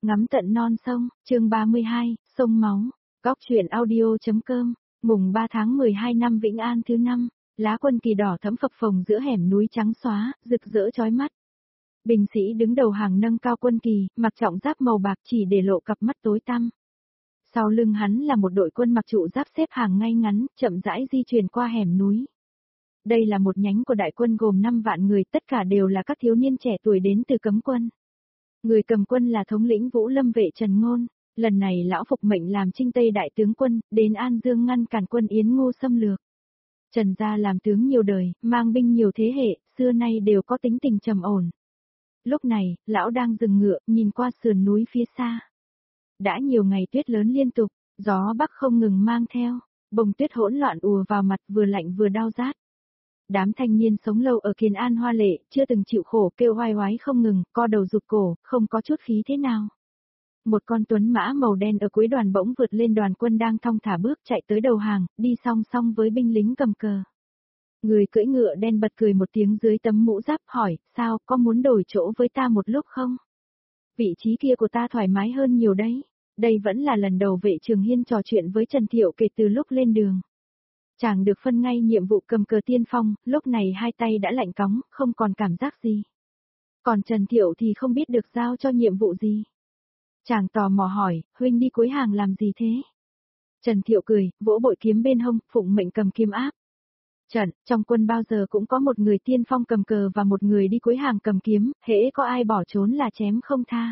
Ngắm tận non sông, chương 32, sông máu, góc truyện audio.com, mùng 3 tháng 12 năm Vĩnh An thứ 5, lá quân kỳ đỏ thẫm phập phồng giữa hẻm núi trắng xóa, rực rỡ chói mắt. Binh sĩ đứng đầu hàng nâng cao quân kỳ, mặc trọng giáp màu bạc chỉ để lộ cặp mắt tối tăm. Sau lưng hắn là một đội quân mặc trụ giáp xếp hàng ngay ngắn, chậm rãi di chuyển qua hẻm núi. Đây là một nhánh của đại quân gồm 5 vạn người, tất cả đều là các thiếu niên trẻ tuổi đến từ cấm quân. Người cầm quân là thống lĩnh Vũ Lâm vệ Trần Ngôn, lần này lão phục mệnh làm Trinh Tây đại tướng quân, đến An Dương ngăn cản quân Yến Ngu xâm lược. Trần gia làm tướng nhiều đời, mang binh nhiều thế hệ, xưa nay đều có tính tình trầm ổn. Lúc này, lão đang dừng ngựa, nhìn qua sườn núi phía xa. Đã nhiều ngày tuyết lớn liên tục, gió bắc không ngừng mang theo, bông tuyết hỗn loạn ùa vào mặt vừa lạnh vừa đau rát. Đám thanh niên sống lâu ở Kiền An hoa lệ, chưa từng chịu khổ kêu oai oái không ngừng, co đầu rụt cổ, không có chút khí thế nào. Một con tuấn mã màu đen ở cuối đoàn bỗng vượt lên đoàn quân đang thong thả bước chạy tới đầu hàng, đi song song với binh lính cầm cờ. Người cưỡi ngựa đen bật cười một tiếng dưới tấm mũ giáp hỏi, sao, có muốn đổi chỗ với ta một lúc không? Vị trí kia của ta thoải mái hơn nhiều đấy. Đây vẫn là lần đầu Vệ Trường Hiên trò chuyện với Trần Thiệu kể từ lúc lên đường. Chàng được phân ngay nhiệm vụ cầm cờ tiên phong, lúc này hai tay đã lạnh cóng, không còn cảm giác gì. Còn Trần Thiệu thì không biết được giao cho nhiệm vụ gì. Chàng tò mò hỏi, huynh đi cuối hàng làm gì thế? Trần Thiệu cười, vỗ bội kiếm bên hông, phụng mệnh cầm kiếm áp. Trong quân bao giờ cũng có một người tiên phong cầm cờ và một người đi cuối hàng cầm kiếm, hễ có ai bỏ trốn là chém không tha.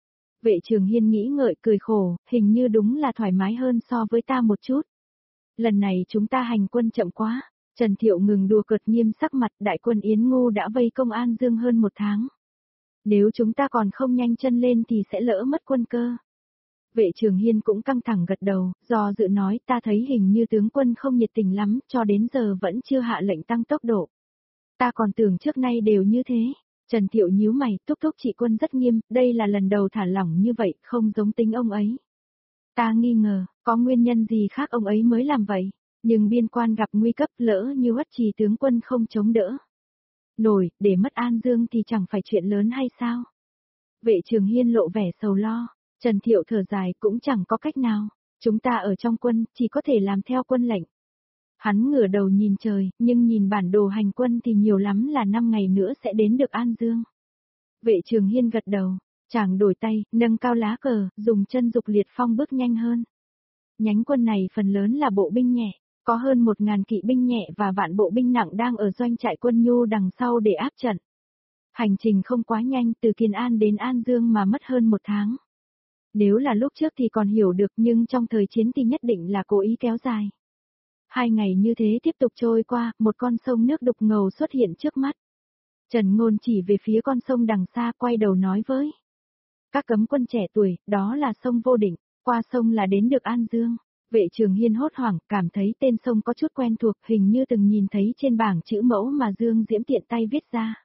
Vệ Trường Hiên nghĩ ngợi cười khổ, hình như đúng là thoải mái hơn so với ta một chút. Lần này chúng ta hành quân chậm quá. Trần Thiệu ngừng đùa cợt, nghiêm sắc mặt, đại quân Yến Ngu đã vây công An Dương hơn 1 tháng. Nếu chúng ta còn không nhanh chân lên thì sẽ lỡ mất quân cơ. Vệ Trường Hiên cũng căng thẳng gật đầu, do dự nói, ta thấy hình như tướng quân không nhiệt tình lắm, cho đến giờ vẫn chưa hạ lệnh tăng tốc độ. Ta còn tưởng trước nay đều như thế. Trần Thiệu nhíu mày, thúc thúc trị quân rất nghiêm, đây là lần đầu thả lỏng như vậy, không giống tính ông ấy. Ta nghi ngờ, có nguyên nhân gì khác ông ấy mới làm vậy, nhưng biên quan gặp nguy cấp, lỡ như Uất Trì tướng quân không chống đỡ nổi, để mất An Dương thì chẳng phải chuyện lớn hay sao? Vệ Trường Hiên lộ vẻ sầu lo, Trần Thiệu thở dài, cũng chẳng có cách nào, chúng ta ở trong quân, chỉ có thể làm theo quân lệnh. Hắn ngửa đầu nhìn trời, nhưng nhìn bản đồ hành quân thì nhiều lắm là 5 ngày nữa sẽ đến được An Dương. Vệ Trường Hiên gật đầu. Chàng đổi tay, nâng cao lá cờ, dùng chân dục liệt phong bước nhanh hơn. Nhánh quân này phần lớn là bộ binh nhẹ, có hơn 1.000 kỵ binh nhẹ và vạn bộ binh nặng đang ở doanh trại quân Nhu đằng sau để áp trận. Hành trình không quá nhanh, từ Kiền An đến An Dương mà mất hơn 1 tháng. Nếu là lúc trước thì còn hiểu được, nhưng trong thời chiến thì nhất định là cố ý kéo dài. 2 ngày như thế tiếp tục trôi qua, một con sông nước đục ngầu xuất hiện trước mắt. Trần Ngôn chỉ về phía con sông đằng xa, quay đầu nói với các cấm quân trẻ tuổi, đó là sông Vô Định, qua sông là đến được An Dương. Vệ Trường Hiên hốt hoảng, cảm thấy tên sông có chút quen thuộc, hình như từng nhìn thấy trên bảng chữ mẫu mà Dương Diễm tiện tay viết ra.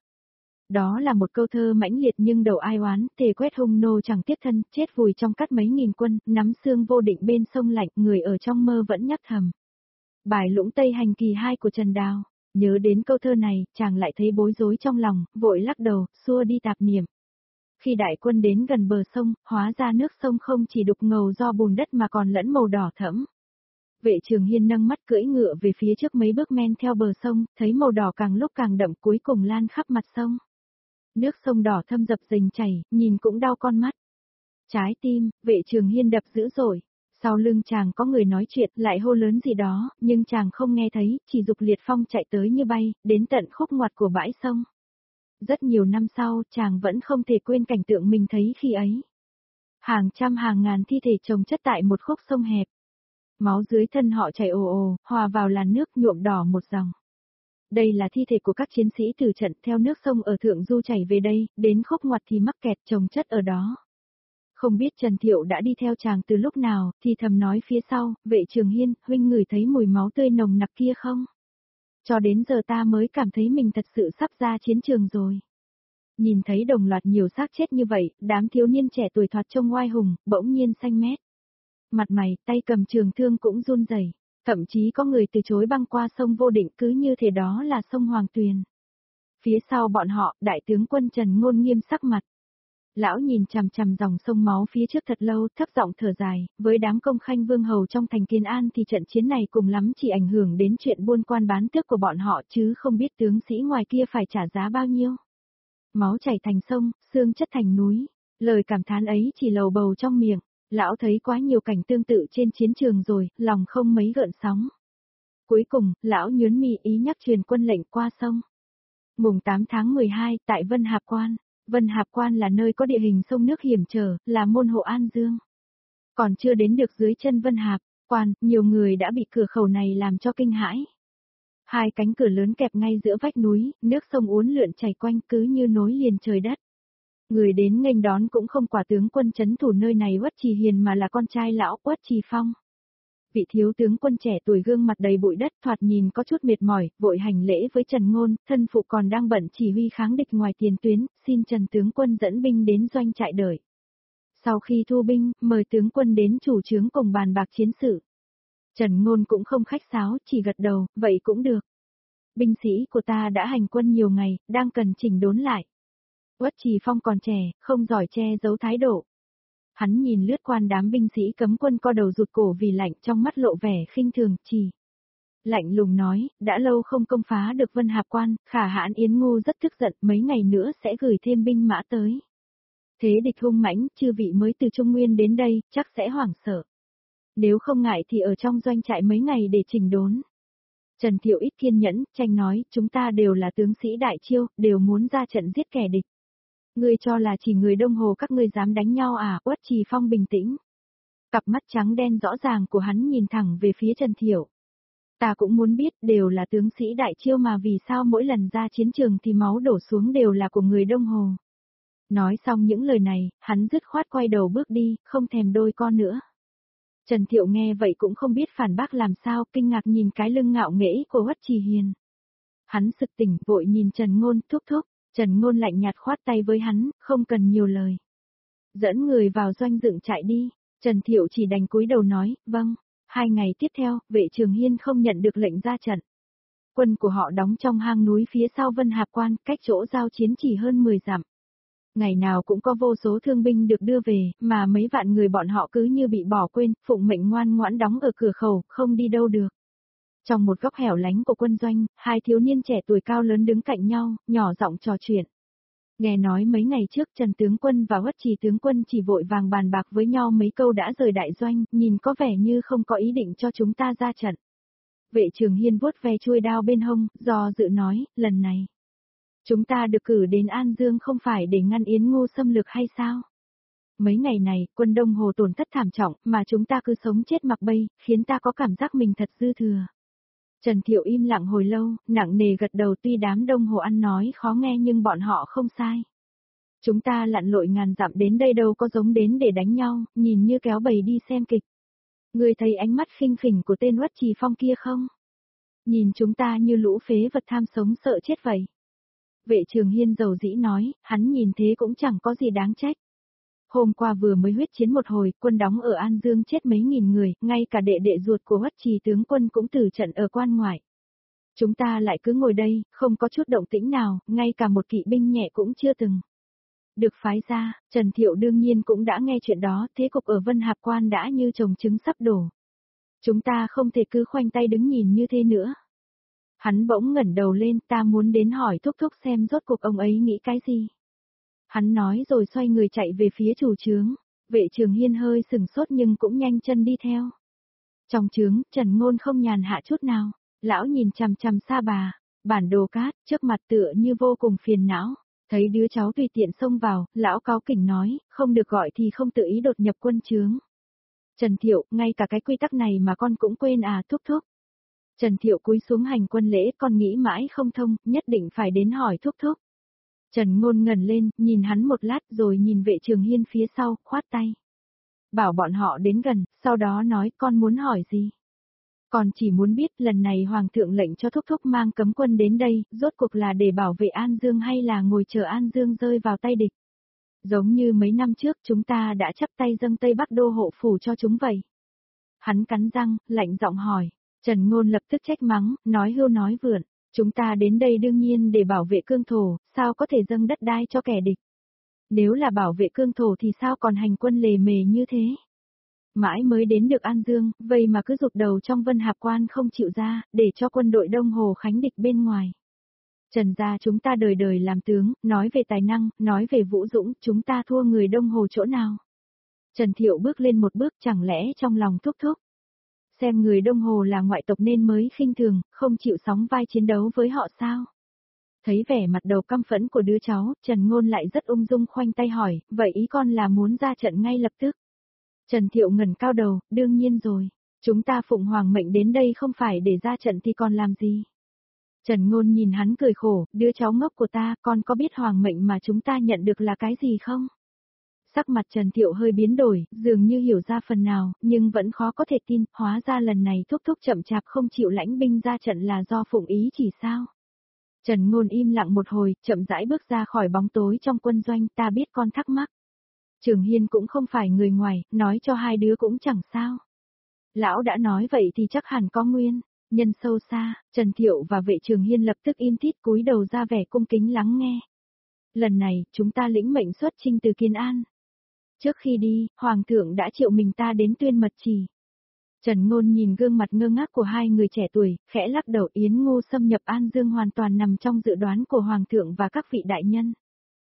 Đó là một câu thơ mãnh liệt nhưng đầu ai oán, thề quét hung nô chẳng tiếc thân, chết vùi trong cát mấy nghìn quân, nắm xương Vô Định bên sông lạnh, người ở trong mơ vẫn nhắc thầm. Bài Lũng Tây Hành kỳ 2 của Trần Đào. Nhớ đến câu thơ này, chàng lại thấy bối rối trong lòng, vội lắc đầu, xua đi tạp niệm. Khi đại quân đến gần bờ sông, hóa ra nước sông không chỉ đục ngầu do bùn đất mà còn lẫn màu đỏ thẫm. Vệ Trường Hiên nâng mắt cưỡi ngựa về phía trước mấy bước men theo bờ sông, thấy màu đỏ càng lúc càng đậm, cuối cùng lan khắp mặt sông. Nước sông đỏ thâm dập dềnh chảy, nhìn cũng đau con mắt. Trái tim, Vệ Trường Hiên đập dữ dội. Sau lưng chàng có người nói chuyện, lại hô lớn gì đó, nhưng chàng không nghe thấy, chỉ dục liệt phong chạy tới như bay, đến tận khúc ngoặt của bãi sông. Rất nhiều năm sau, chàng vẫn không thể quên cảnh tượng mình thấy khi ấy. Hàng trăm hàng ngàn thi thể chồng chất tại một khúc sông hẹp. Máu dưới thân họ chảy ồ ồ, hòa vào làn nước nhuộm đỏ một dòng. Đây là thi thể của các chiến sĩ tử trận, theo nước sông ở thượng du chảy về đây, đến khúc ngoặt thì mắc kẹt chồng chất ở đó. Không biết Trần Thiệu đã đi theo chàng từ lúc nào, thì thầm nói phía sau, Vệ Trường Hiên, huynh ngửi thấy mùi máu tươi nồng nặc kia không? Cho đến giờ ta mới cảm thấy mình thật sự sắp ra chiến trường rồi. Nhìn thấy đồng loạt nhiều xác chết như vậy, đám thiếu niên trẻ tuổi thoạt trông oai hùng, bỗng nhiên xanh mét. Mặt mày, tay cầm trường thương cũng run rẩy, thậm chí có người từ chối băng qua sông Vô Định cứ như thế đó là sông Hoàng Tuyền. Phía sau bọn họ, đại tướng quân Trần Ngôn nghiêm sắc mặt. Lão nhìn chằm chằm dòng sông máu phía trước thật lâu, thấp giọng thở dài, với đám công khanh vương hầu trong thành Kiến An thì trận chiến này cùng lắm chỉ ảnh hưởng đến chuyện buôn quan bán tước của bọn họ chứ không biết tướng sĩ ngoài kia phải trả giá bao nhiêu. Máu chảy thành sông, xương chất thành núi, lời cảm thán ấy chỉ lầu bầu trong miệng, lão thấy quá nhiều cảnh tương tự trên chiến trường rồi, lòng không mấy gợn sóng. Cuối cùng, lão nhớn mi ý nhắc truyền quân lệnh qua sông. Mùng 8 tháng 12, tại Vân Hạp Quan. Vân Hạp Quan là nơi có địa hình sông nước hiểm trở, là môn hộ An Dương. Còn chưa đến được dưới chân Vân Hạp Quan, nhiều người đã bị cửa khẩu này làm cho kinh hãi. Hai cánh cửa lớn kẹp ngay giữa vách núi, nước sông uốn lượn chảy quanh cứ như nối liền trời đất. Người đến nghênh đón cũng không quả tướng quân trấn thủ nơi này Uất Trì Hiền mà là con trai lão Uất Trì Phong. Vị thiếu tướng quân trẻ tuổi gương mặt đầy bụi đất thoạt nhìn có chút mệt mỏi, vội hành lễ với Trần Ngôn, thân phụ còn đang bận chỉ huy kháng địch ngoài tiền tuyến, xin Trần tướng quân dẫn binh đến doanh trại đợi. Sau khi thu binh, mời tướng quân đến chủ trướng cùng bàn bạc chiến sự. Trần Ngôn cũng không khách sáo, chỉ gật đầu, vậy cũng được. Binh sĩ của ta đã hành quân nhiều ngày, đang cần chỉnh đốn lại. Uất Trì Phong còn trẻ, không giỏi che giấu thái độ. Hắn nhìn lướt qua đám binh sĩ cấm quân co đầu rụt cổ vì lạnh, trong mắt lộ vẻ khinh thường, chỉ. Lạnh lùng nói, đã lâu không công phá được Vân Hạp Quan, Khả Hãn Yến Ngu rất tức giận, mấy ngày nữa sẽ gửi thêm binh mã tới. Thế địch hung mãnh, chư vị mới từ Trung Nguyên đến đây, chắc sẽ hoảng sợ. Nếu không ngại thì ở trong doanh trại mấy ngày để chỉnh đốn. Trần Thiệu ít kiên nhẫn, tranh nói, chúng ta đều là tướng sĩ đại chiêu, đều muốn ra trận giết kẻ địch. Ngươi cho là chỉ người Đông Hồ các ngươi dám đánh nhau à? Uất Trì Phong bình tĩnh. Cặp mắt trắng đen rõ ràng của hắn nhìn thẳng về phía Trần Thiệu. Ta cũng muốn biết, đều là tướng sĩ đại chiêu mà vì sao mỗi lần ra chiến trường thì máu đổ xuống đều là của người Đông Hồ. Nói xong những lời này, hắn dứt khoát quay đầu bước đi, không thèm đôi co nữa. Trần Thiệu nghe vậy cũng không biết phản bác làm sao, kinh ngạc nhìn cái lưng ngạo nghễ của Uất Trì Hiền. Hắn sực tỉnh, vội nhìn Trần Ngôn, thúc thúc. Trần Ngôn lạnh nhạt khoát tay với hắn, không cần nhiều lời. Dẫn người vào doanh dựng trại đi. Trần Thiệu chỉ đành cúi đầu nói, vâng. 2 ngày tiếp theo, vệ Trường Hiên không nhận được lệnh ra trận. Quân của họ đóng trong hang núi phía sau Vân Hạp Quan, cách chỗ giao chiến chỉ hơn 10 dặm. Ngày nào cũng có vô số thương binh được đưa về, mà mấy vạn người bọn họ cứ như bị bỏ quên, phụng mệnh ngoan ngoãn đóng ở cửa khẩu, không đi đâu được. Trong một góc hẻo lánh của quân doanh, hai thiếu niên trẻ tuổi cao lớn đứng cạnh nhau, nhỏ giọng trò chuyện. Nghe nói mấy ngày trước Trần tướng quân và Uất Trì tướng quân chỉ vội vàng bàn bạc với nhau mấy câu đã rời đại doanh, nhìn có vẻ như không có ý định cho chúng ta ra trận. Vệ Trường Hiên vuốt ve chuôi đao bên hông, do dự nói, lần này. Chúng ta được cử đến An Dương không phải để ngăn Yến Ngu xâm lược hay sao? Mấy ngày này, quân Đông Hồ tổn thất thảm trọng, mà chúng ta cứ sống chết mặc bay, khiến ta có cảm giác mình thật dư thừa. Trần Thiệu im lặng hồi lâu, nặng nề gật đầu tuy đám Đông Hồ ăn nói khó nghe nhưng bọn họ không sai. Chúng ta lặn lội ngàn dặm đến đây đâu có giống đến để đánh nhau, nhìn như kéo bầy đi xem kịch. Ngươi thấy ánh mắt khinh khỉnh của tên Uất Trì Phong kia không? Nhìn chúng ta như lũ phế vật tham sống sợ chết vậy. Vệ Trường Hiên dầu dĩ nói, hắn nhìn thế cũng chẳng có gì đáng trách. Hôm qua vừa mới huyết chiến một hồi, quân đóng ở An Dương chết mấy nghìn người, ngay cả đệ đệ ruột của Uất Trì tướng quân cũng tử trận ở quan ngoại. Chúng ta lại cứ ngồi đây, không có chút động tĩnh nào, ngay cả một kỵ binh nhẹ cũng chưa từng được phái ra. Trần Thiệu đương nhiên cũng đã nghe chuyện đó, thế cục ở Vân Hạp Quan đã như trồng trứng sắp đổ. Chúng ta không thể cứ khoanh tay đứng nhìn như thế nữa. Hắn bỗng ngẩng đầu lên, ta muốn đến hỏi thúc thúc xem rốt cuộc ông ấy nghĩ cái gì. Hắn nói rồi xoay người chạy về phía chủ trướng. Vệ Trường Hiên hơi sừng sốt nhưng cũng nhanh chân đi theo. Trong trướng, Trần Ngôn không nhàn hạ chút nào. Lão nhìn chằm chằm Sa Bà, bản đồ cát, trước mặt tựa như vô cùng phiền não. Thấy đứa cháu tùy tiện xông vào, lão cáu kỉnh nói, không được gọi thì không tự ý đột nhập quân trướng. Trần Thiệu, ngay cả cái quy tắc này mà con cũng quên à, thúc thúc. Trần Thiệu cúi xuống hành quân lễ, con nghĩ mãi không thông, nhất định phải đến hỏi thúc thúc. Trần Ngôn ngẩng lên, nhìn hắn một lát rồi nhìn Vệ Trường Hiên phía sau, khoát tay. Bảo bọn họ đến gần, sau đó nói con muốn hỏi gì. Con chỉ muốn biết lần này Hoàng thượng lệnh cho thúc thúc mang cấm quân đến đây, rốt cuộc là để bảo vệ An Dương hay là ngồi chờ An Dương rơi vào tay địch. Giống như mấy năm trước chúng ta đã chắp tay dâng Tây Bắc đô hộ phủ cho chúng vậy. Hắn cắn răng, lạnh giọng hỏi. Trần Ngôn lập tức trách mắng, nói hưu nói vượn. Chúng ta đến đây đương nhiên để bảo vệ cương thổ, sao có thể dâng đất đai cho kẻ địch. Nếu là bảo vệ cương thổ thì sao còn hành quân lề mề như thế? Mãi mới đến được An Dương, vậy mà cứ rụt đầu trong Vân Hạp Quan không chịu ra, để cho quân đội Đông Hồ khánh địch bên ngoài. Trần gia chúng ta đời đời làm tướng, nói về tài năng, nói về vũ dũng, chúng ta thua người Đông Hồ chỗ nào? Trần Thiệu bước lên một bước, chẳng lẽ trong lòng thúc thúc. Xem người Đông Hồ là ngoại tộc nên mới khinh thường, không chịu sóng vai chiến đấu với họ sao? Thấy vẻ mặt đầu căm phẫn của đứa cháu, Trần Ngôn lại rất ung dung khoanh tay hỏi, vậy ý con là muốn ra trận ngay lập tức? Trần Thiệu ngẩng cao đầu, đương nhiên rồi. Chúng ta phụng hoàng mệnh đến đây không phải để ra trận thì còn làm gì? Trần Ngôn nhìn hắn cười khổ, đứa cháu ngốc của ta, con có biết hoàng mệnh mà chúng ta nhận được là cái gì không? Sắc mặt Trần Thiệu hơi biến đổi, dường như hiểu ra phần nào, nhưng vẫn khó có thể tin, hóa ra lần này thúc thúc chậm chạp không chịu lãnh binh ra trận là do phụng ý chỉ sao? Trần Ngôn im lặng một hồi, chậm rãi bước ra khỏi bóng tối trong quân doanh, ta biết con thắc mắc. Trường Hiên cũng không phải người ngoài, nói cho hai đứa cũng chẳng sao. Lão đã nói vậy thì chắc hẳn có nguyên. Nhân sâu xa, Trần Thiệu và vệ Trường Hiên lập tức im thít cúi đầu ra vẻ cung kính lắng nghe. Lần này, chúng ta lĩnh mệnh xuất chinh từ Kiên An. Trước khi đi, Hoàng thượng đã triệu mình ta đến tuyên mật chỉ. Trần Ngôn nhìn gương mặt ngơ ngác của hai người trẻ tuổi, khẽ lắc đầu. Yến Ngô xâm nhập An Dương hoàn toàn nằm trong dự đoán của Hoàng thượng và các vị đại nhân.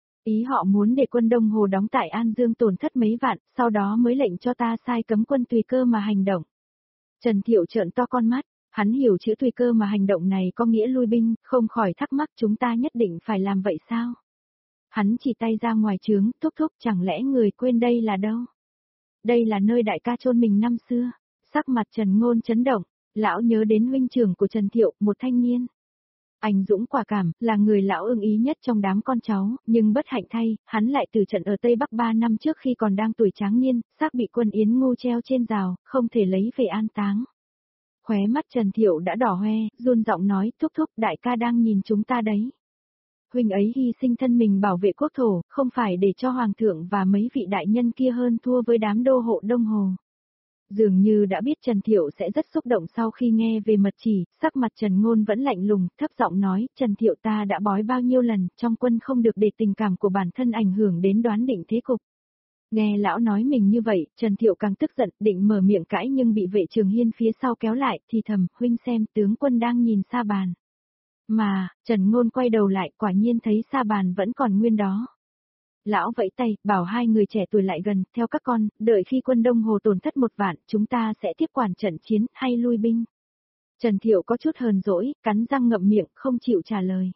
Ý họ muốn để quân Đông Hồ đóng tại An Dương tổn thất mấy vạn, sau đó mới lệnh cho ta sai cấm quân tùy cơ mà hành động. Trần Thiệu trợn to con mắt, hắn hiểu chữ tùy cơ mà hành động này có nghĩa lui binh, không khỏi thắc mắc chúng ta nhất định phải làm vậy sao? Hắn chỉ tay ra ngoài trướng, thúc thúc, chẳng lẽ người quên đây là đâu? Đây là nơi đại ca chôn mình năm xưa. Sắc mặt Trần Ngôn chấn động, lão nhớ đến huynh trưởng của Trần Thiệu, một thanh niên. Anh dũng quả cảm, là người lão ưng ý nhất trong đám con cháu, nhưng bất hạnh thay, hắn lại từ trận ở Tây Bắc 3 năm trước khi còn đang tuổi tráng niên, xác bị quân Yến Ngô treo trên rào, không thể lấy về an táng. Khóe mắt Trần Thiệu đã đỏ hoe, run giọng nói, thúc thúc, đại ca đang nhìn chúng ta đấy. Huynh ấy hy sinh thân mình bảo vệ quốc thổ, không phải để cho Hoàng thượng và mấy vị đại nhân kia hơn thua với đám đô hộ Đông Hồ. Dường như đã biết Trần Thiệu sẽ rất xúc động sau khi nghe về mật chỉ, sắc mặt Trần Ngôn vẫn lạnh lùng, thấp giọng nói, Trần Thiệu ta đã bói bao nhiêu lần, trong quân không được để tình cảm của bản thân ảnh hưởng đến đoán định thế cục. Nghe lão nói mình như vậy, Trần Thiệu càng tức giận, định mở miệng cãi nhưng bị vệ Trường Hiên phía sau kéo lại, thì thầm, huynh xem tướng quân đang nhìn Sa Bàn. Mà, Trần Ngôn quay đầu lại, quả nhiên thấy Sa Bàn vẫn còn nguyên đó. Lão vẫy tay, bảo hai người trẻ tuổi lại gần, theo các con, đợi khi quân Đông Hồ tổn thất 1 vạn, chúng ta sẽ tiếp quản trận chiến, hay lui binh. Trần Thiệu có chút hờn dỗi, cắn răng ngậm miệng, không chịu trả lời.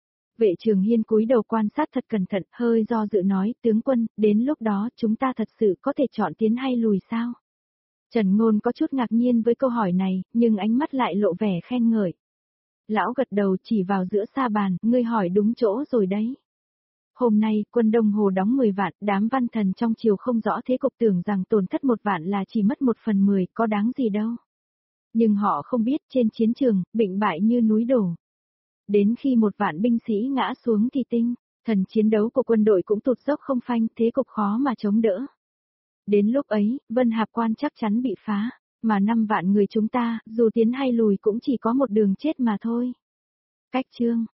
Vệ Trường Hiên cúi đầu quan sát thật cẩn thận, hơi do dự nói, tướng quân, đến lúc đó chúng ta thật sự có thể chọn tiến hay lùi sao? Trần Ngôn có chút ngạc nhiên với câu hỏi này, nhưng ánh mắt lại lộ vẻ khen ngợi. Lão gật đầu chỉ vào giữa Sa Bàn, ngươi hỏi đúng chỗ rồi đấy. Hôm nay, quân Đông Hồ đóng 10 vạn, đám văn thần trong triều không rõ thế cục tưởng rằng tổn thất 1 vạn là chỉ mất 1/10, có đáng gì đâu. Nhưng họ không biết trên chiến trường, bệnh bại như núi đổ. Đến khi 1 vạn binh sĩ ngã xuống thì thần chiến đấu của quân đội cũng tụt dốc không phanh, thế cục khó mà chống đỡ. Đến lúc ấy, Vân Hạp Quan chắc chắn bị phá, mà 5 vạn người chúng ta, dù tiến hay lùi cũng chỉ có một đường chết mà thôi. Cách chương